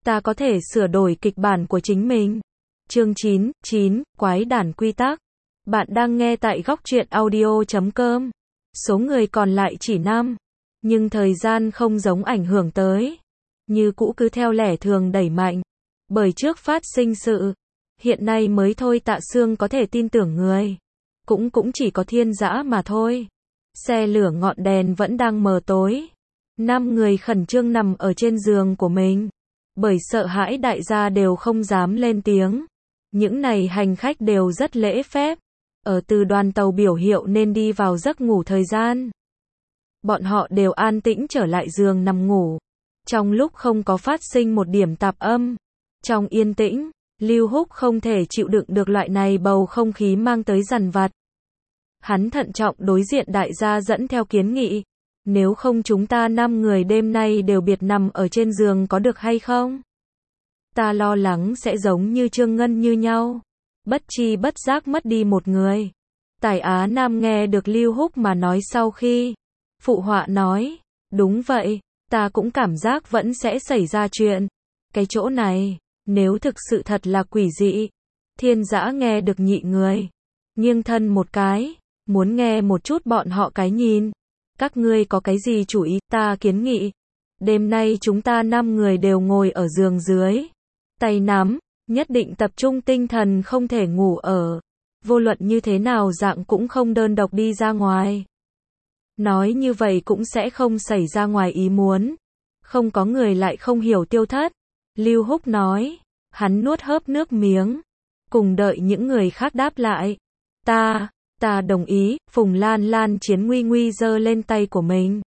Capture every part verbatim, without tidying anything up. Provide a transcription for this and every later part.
ta có thể sửa đổi kịch bản của chính mình. Chương chín, chín, Quái đản quy tắc. Bạn đang nghe tại góc truyện audio chấm com. Số người còn lại chỉ năm, nhưng thời gian không giống ảnh hưởng tới. Như cũ cứ theo lẽ thường đẩy mạnh. Bởi trước phát sinh sự, hiện nay mới thôi Tạ Sương có thể tin tưởng người. Cũng cũng chỉ có Thiên Dã mà thôi. Xe lửa ngọn đèn vẫn đang mờ tối. Năm người khẩn trương nằm ở trên giường của mình. Bởi sợ hãi đại gia đều không dám lên tiếng. Những này hành khách đều rất lễ phép. Ở từ đoàn tàu biểu hiệu nên đi vào giấc ngủ thời gian. Bọn họ đều an tĩnh trở lại giường nằm ngủ. Trong lúc không có phát sinh một điểm tạp âm. Trong yên tĩnh, Lưu Húc không thể chịu đựng được loại này bầu không khí mang tới dằn vặt. Hắn thận trọng đối diện đại gia dẫn theo kiến nghị. Nếu không chúng ta năm người đêm nay đều biệt nằm ở trên giường có được hay không? Ta lo lắng sẽ giống như Trương Ngân như nhau. Bất chi bất giác mất đi một người. Tài Á Nam nghe được Lưu Húc mà nói sau khi. Phụ họa nói. Đúng vậy, ta cũng cảm giác vẫn sẽ xảy ra chuyện. Cái chỗ này, nếu thực sự thật là quỷ dị. Thiên Dã nghe được nhị người. Nghiêng thân một cái. Muốn nghe một chút bọn họ cái nhìn. Các ngươi có cái gì chủ ý, ta kiến nghị. Đêm nay chúng ta năm người đều ngồi ở giường dưới. Tay nắm, nhất định tập trung tinh thần không thể ngủ ở. Vô luận như thế nào dạng cũng không đơn độc đi ra ngoài. Nói như vậy cũng sẽ không xảy ra ngoài ý muốn. Không có người lại không hiểu Tiêu Thất. Lưu Húc nói. Hắn nuốt hớp nước miếng. Cùng đợi những người khác đáp lại. Ta... Ta đồng ý, Phùng Lan Lan chiến nguy nguy giơ lên tay của mình.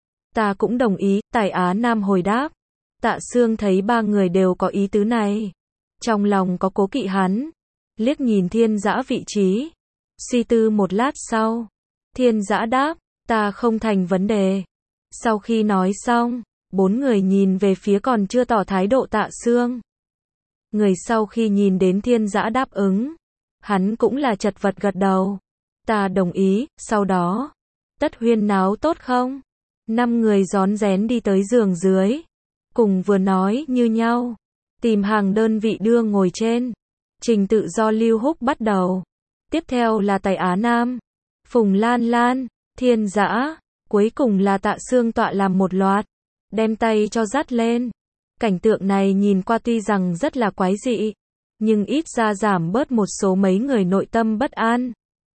Ta cũng đồng ý, Tài Á Nam hồi đáp. Tạ Sương thấy ba người đều có ý tứ này. Trong lòng có cố kỵ hắn. Liếc nhìn Thiên Dã vị trí. Suy tư một lát sau. Thiên Dã đáp, ta không thành vấn đề. Sau khi nói xong, bốn người nhìn về phía còn chưa tỏ thái độ Tạ Sương. Người sau khi nhìn đến Thiên Dã đáp ứng. Hắn cũng là chật vật gật đầu. Ta đồng ý, sau đó. Tất huyên náo tốt không? Năm người rón rén đi tới giường dưới. Cùng vừa nói như nhau. Tìm hàng đơn vị đưa ngồi trên. Trình tự do Lưu Húc bắt đầu. Tiếp theo là Tài Á Nam. Phùng Lan Lan. Thiên Dã. Cuối cùng là Tạ Sương tọa làm một loạt. Đem tay cho dắt lên. Cảnh tượng này nhìn qua tuy rằng rất là quái dị. Nhưng ít ra giảm bớt một số mấy người nội tâm bất an.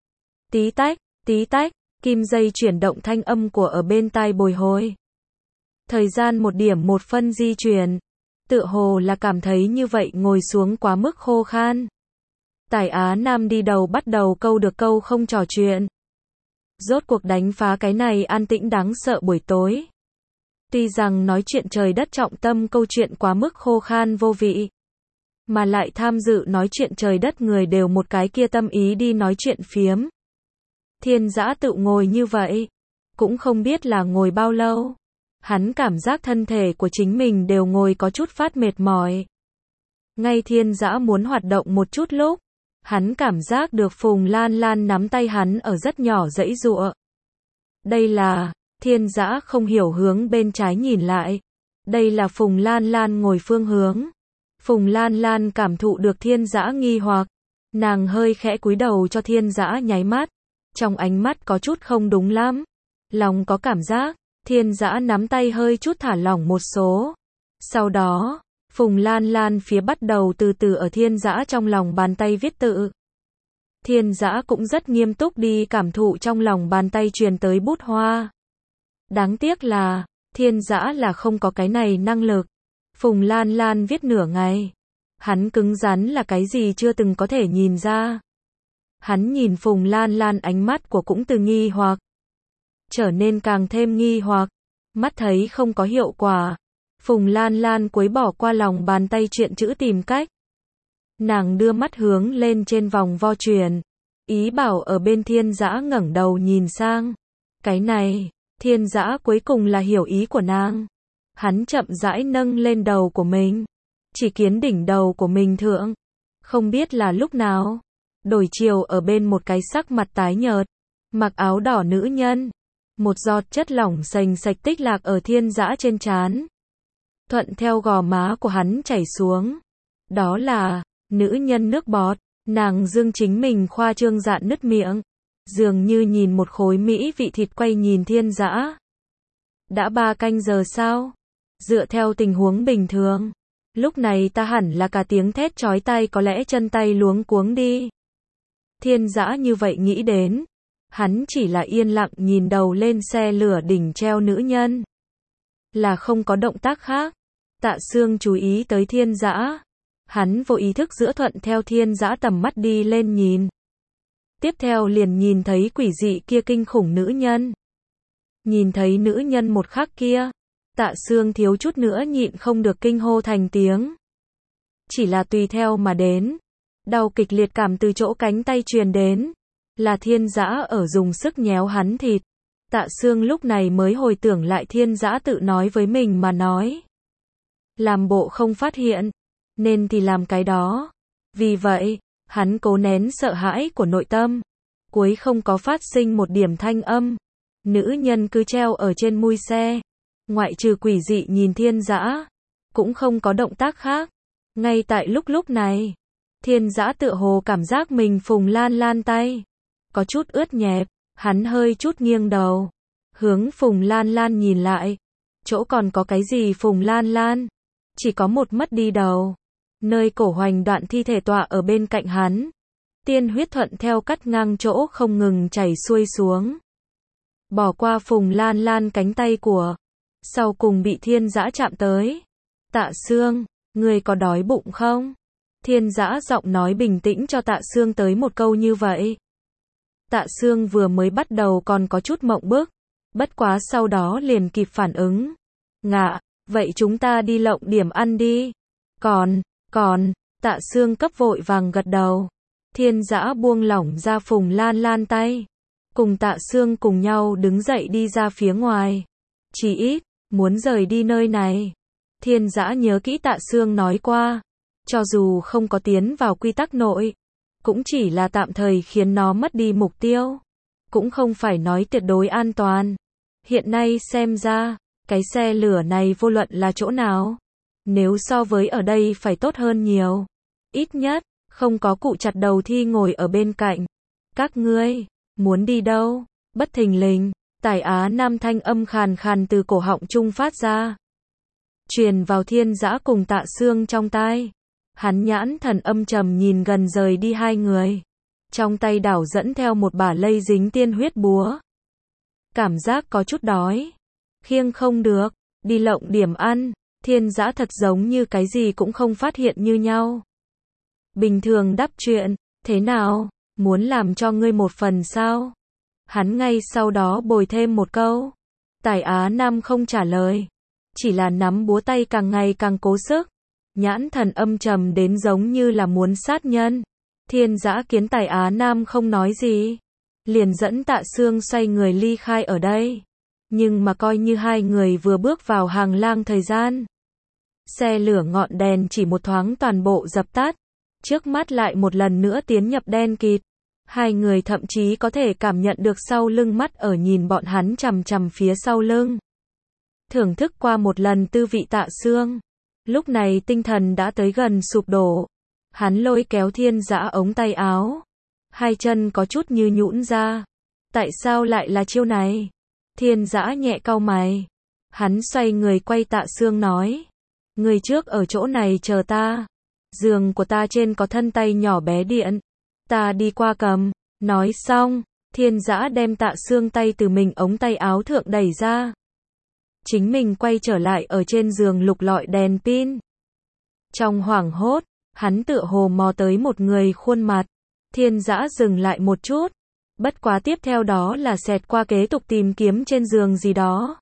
Tí tách, tí tách, kim dây chuyển động thanh âm của ở bên tai bồi hồi. Thời gian một điểm một phân di chuyển. Tựa hồ là cảm thấy như vậy ngồi xuống quá mức khô khan. Tài Á Nam đi đầu bắt đầu câu được câu không trò chuyện. Rốt cuộc đánh phá cái này an tĩnh đáng sợ buổi tối. Tuy rằng nói chuyện trời đất trọng tâm câu chuyện quá mức khô khan vô vị. Mà lại tham dự nói chuyện trời đất người đều một cái kia tâm ý đi nói chuyện phiếm. Thiên Dã tự ngồi như vậy. Cũng không biết là ngồi bao lâu. Hắn cảm giác thân thể của chính mình đều ngồi có chút phát mệt mỏi. Ngay Thiên Dã muốn hoạt động một chút lúc. Hắn cảm giác được Phùng Lan Lan nắm tay hắn ở rất nhỏ giãy giụa. Đây là... Thiên Dã không hiểu hướng bên trái nhìn lại. Đây là Phùng Lan Lan ngồi phương hướng. Phùng Lan Lan cảm thụ được Thiên Dã nghi hoặc. Nàng hơi khẽ cúi đầu cho Thiên Dã nháy mắt. Trong ánh mắt có chút không đúng lắm. Lòng có cảm giác. Thiên Dã nắm tay hơi chút thả lỏng một số. Sau đó, Phùng Lan Lan phía bắt đầu từ từ ở Thiên Dã trong lòng bàn tay viết tự. Thiên Dã cũng rất nghiêm túc đi cảm thụ trong lòng bàn tay truyền tới bút hoa. Đáng tiếc là, Thiên Dã là không có cái này năng lực. Phùng Lan Lan viết nửa ngày. Hắn cứng rắn là cái gì chưa từng có thể nhìn ra. Hắn nhìn Phùng Lan Lan ánh mắt của cũng từ nghi hoặc. Trở nên càng thêm nghi hoặc. Mắt thấy không có hiệu quả. Phùng Lan Lan cuối bỏ qua lòng bàn tay chuyện chữ tìm cách. Nàng đưa mắt hướng lên trên vòng vo truyền. Ý bảo ở bên Thiên Dã ngẩng đầu nhìn sang. Cái này, Thiên Dã cuối cùng là hiểu ý của nàng. Hắn chậm rãi nâng lên đầu của mình. Chỉ kiến đỉnh đầu của mình thượng. Không biết là lúc nào. Đổi chiều ở bên một cái sắc mặt tái nhợt. Mặc áo đỏ nữ nhân. Một giọt chất lỏng sành sạch tích lạc ở Thiên Dã trên trán. thuận theo gò má của hắn chảy xuống. Đó là nữ nhân nước bọt. Nàng dương chính mình khoa trương dạn nứt miệng, dường như nhìn một khối mỹ vị thịt quay nhìn Thiên Dã. Đã ba canh giờ sao? Dựa theo tình huống bình thường, lúc này ta hẳn là cả tiếng thét chói tai, có lẽ chân tay luống cuống đi. Thiên Dã như vậy nghĩ đến, hắn chỉ là yên lặng nhìn đầu lên xe lửa đỉnh treo nữ nhân, là không có động tác khác. Tạ Sương chú ý tới Thiên Dã, hắn vô ý thức giữa thuận theo Thiên Dã tầm mắt đi lên nhìn. Tiếp theo liền nhìn thấy quỷ dị kia kinh khủng nữ nhân. Nhìn thấy nữ nhân một khắc kia, Tạ Sương thiếu chút nữa nhịn không được kinh hô thành tiếng. Chỉ là tùy theo mà đến, đau kịch liệt cảm từ chỗ cánh tay truyền đến, là Thiên Dã ở dùng sức nhéo hắn thịt. Tạ Sương lúc này mới hồi tưởng lại Thiên Dã tự nói với mình mà nói. Làm bộ không phát hiện, nên thì làm cái đó. Vì vậy, hắn cố nén sợ hãi của nội tâm, cuối không có phát sinh một điểm thanh âm. Nữ nhân cứ treo ở trên mui xe, ngoại trừ quỷ dị nhìn Thiên Dã, cũng không có động tác khác. Ngay tại lúc lúc này, Thiên Dã tựa hồ cảm giác mình Phùng Lan Lan tay có chút ướt nhẹp, hắn hơi chút nghiêng đầu, hướng Phùng Lan Lan nhìn lại. Chỗ còn có cái gì Phùng Lan Lan? Chỉ có một mất đi đầu. Nơi cổ hoành đoạn thi thể tọa ở bên cạnh hắn. Tiên huyết thuận theo cắt ngang chỗ không ngừng chảy xuôi xuống. Bỏ qua Phùng Lan Lan cánh tay của, sau cùng bị Thiên Dã chạm tới. Tạ Sương, ngươi có đói bụng không? Thiên Dã giọng nói bình tĩnh cho Tạ Sương tới một câu như vậy. Tạ Sương vừa mới bắt đầu còn có chút mộng bức, bất quá sau đó liền kịp phản ứng. Ngạ, vậy chúng ta đi lộng điểm ăn đi. Còn, còn, Tạ Sương cấp vội vàng gật đầu. Thiên Dã buông lỏng ra Phùng Lan Lan tay, cùng Tạ Sương cùng nhau đứng dậy đi ra phía ngoài. Chỉ ít, muốn rời đi nơi này. Thiên Dã nhớ kỹ Tạ Sương nói qua, cho dù không có tiến vào quy tắc nội, cũng chỉ là tạm thời khiến nó mất đi mục tiêu, cũng không phải nói tuyệt đối an toàn. Hiện nay xem ra, cái xe lửa này vô luận là chỗ nào, nếu so với ở đây phải tốt hơn nhiều. Ít nhất, không có cụ chặt đầu thi ngồi ở bên cạnh. Các ngươi, muốn đi đâu? Bất thình lình, Tài Á Nam thanh âm khàn khàn từ cổ họng trung phát ra, truyền vào Thiên Dã cùng Tạ Sương trong tai. Hắn nhãn thần âm trầm nhìn gần rời đi hai người, trong tay đảo dẫn theo một bả lây dính tiên huyết búa. Cảm giác có chút đói, khiêng không được, đi lộng điểm ăn. Thiên Dã thật giống như cái gì cũng không phát hiện như nhau. Bình thường đáp chuyện, thế nào, muốn làm cho ngươi một phần sao? Hắn ngay sau đó bồi thêm một câu. Tài Á Nam không trả lời, chỉ là nắm búa tay càng ngày càng cố sức, nhãn thần âm trầm đến giống như là muốn sát nhân. Thiên Dã kiến Tài Á Nam không nói gì, liền dẫn Tạ Sương xoay người ly khai ở đây. Nhưng mà coi như hai người vừa bước vào hàng lang thời gian, xe lửa ngọn đèn chỉ một thoáng toàn bộ dập tắt, trước mắt lại một lần nữa tiến nhập đen kịt. Hai người thậm chí có thể cảm nhận được sau lưng mắt ở nhìn bọn hắn chằm chằm phía sau lưng. Thưởng thức qua một lần tư vị Tạ Sương, lúc này tinh thần đã tới gần sụp đổ. Hắn lôi kéo Thiên Dã ống tay áo, hai chân có chút như nhũn ra. Tại sao lại là chiêu này? Thiên Dã nhẹ cau mày. Hắn xoay người quay Tạ Sương nói, người trước ở chỗ này chờ ta. Giường của ta trên có thân tay nhỏ bé điện, ta đi qua cầm. Nói xong, Thiên Dã đem Tạ Sương tay từ mình ống tay áo thượng đẩy ra. Chính mình quay trở lại ở trên giường lục lọi đèn pin. Trong hoảng hốt, hắn tựa hồ mò tới một người khuôn mặt. Thiên Dã dừng lại một chút, bất quá tiếp theo đó là xẹt qua kế tục tìm kiếm trên giường gì đó.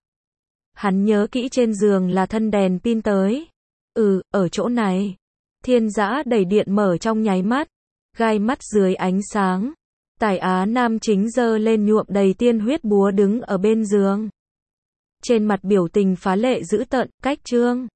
Hắn nhớ kỹ trên giường là thân đèn pin tới. Ừ, ở chỗ này. Thiên Dã đẩy điện mở trong nháy mắt, gai mắt dưới ánh sáng. Tài Á Nam chính giơ lên nhuộm đầy tiên huyết búa đứng ở bên giường. Trên mặt biểu tình phá lệ dữ tợn, cách trương.